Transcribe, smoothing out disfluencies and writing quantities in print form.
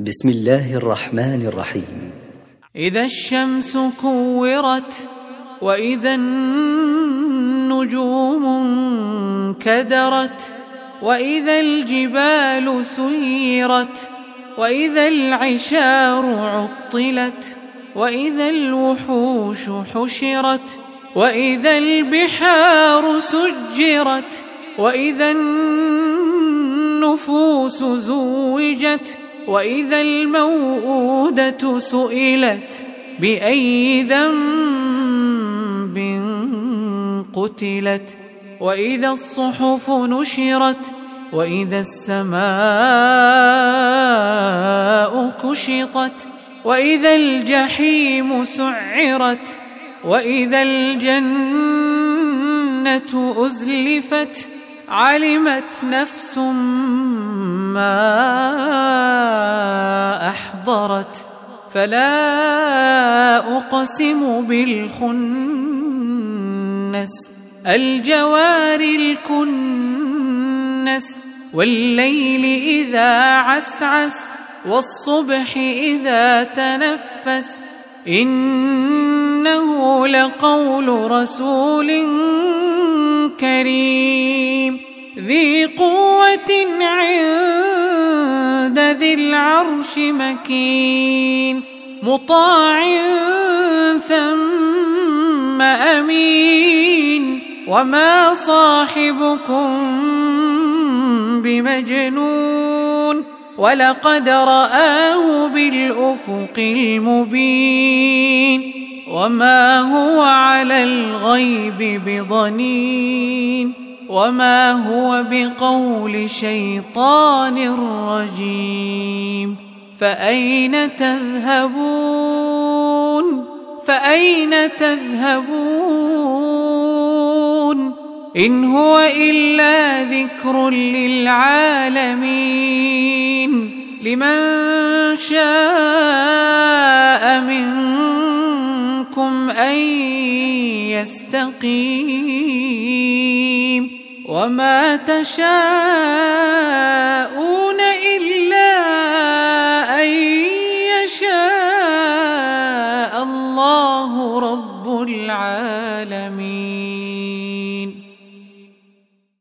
بسم الله الرحمن الرحيم. إذا الشمس كورت وإذا النجوم انكدرت وإذا الجبال سيرت وإذا العشار عطلت وإذا الوحوش حشرت وإذا البحار سجرت وإذا النفوس زوجت وإذا الموءودة سئلت بأي ذنب قتلت وإذا الصحف نشرت وإذا السماء كشطت وإذا الجحيم سعرت وإذا الجنة أزلفت علمت نفس ما أحضرت فلا أقسم بالخنس الجوار الكنس والليل إذا عسعس والصبح إذا تنفس إنه لقول رسول كريم ذي قوة عند ذي العرش مكين مطاع ثم أمين وما صاحبكم بمجنون ولقد رآه بالأفق المبين وما هو على الغيب بضنين وما هو بقول شيطان رجيم فأين تذهبون فأين تذهبون إن هو إلا ذكر للعالمين لمن شاء منكم أن يستقيم وما تشاءون